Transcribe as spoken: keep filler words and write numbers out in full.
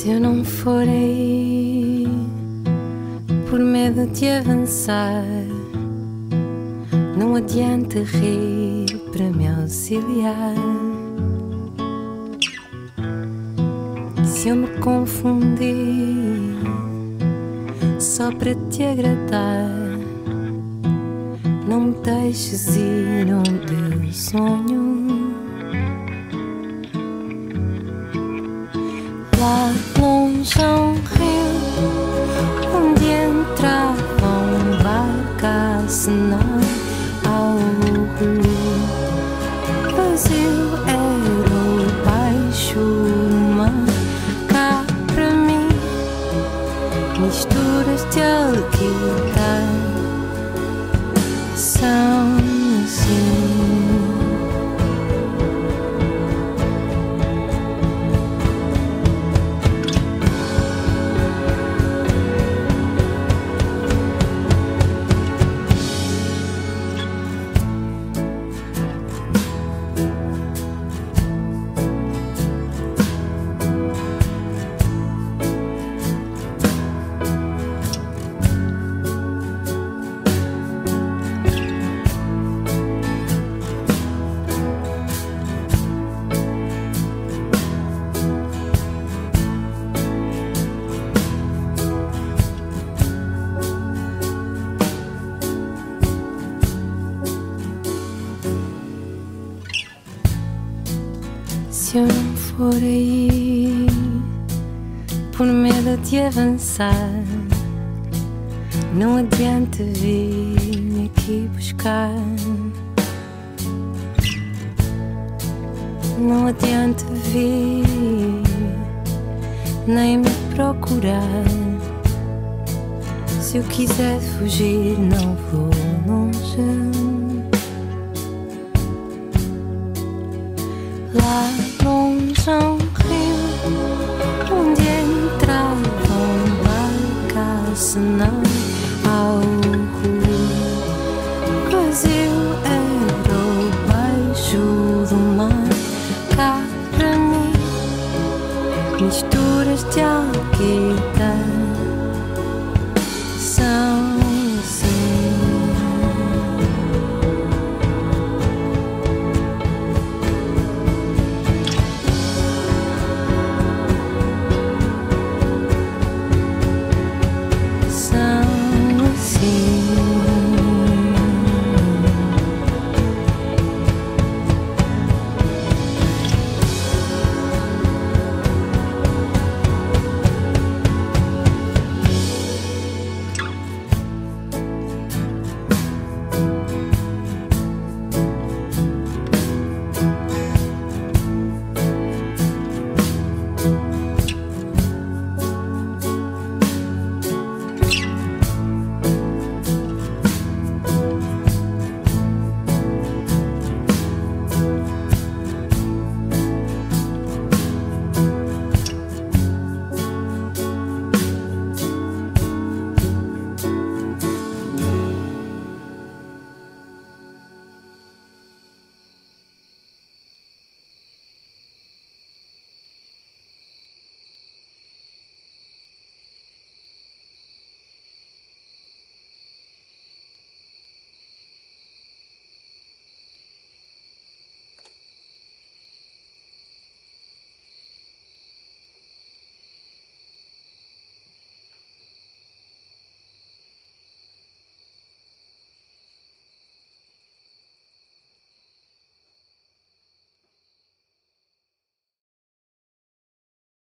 Se eu não for aí, por medo de avançar, não adianta rir para me auxiliar. Se eu me confundi só para te agradar, não me deixes ir onde eu sonho. Lá longe há um rio onde entrava um barco a acenar ao rio. Vazio era o baixo do mar. Cá para mim, misturas de alquitar são assim. Se eu não for aí, por medo de avançar, não adianta vir aqui buscar. Não adianta vir nem me procurar. Se eu quiser fugir, não vou longe. Lá longe há um rio onde entrava um barco a acenar ao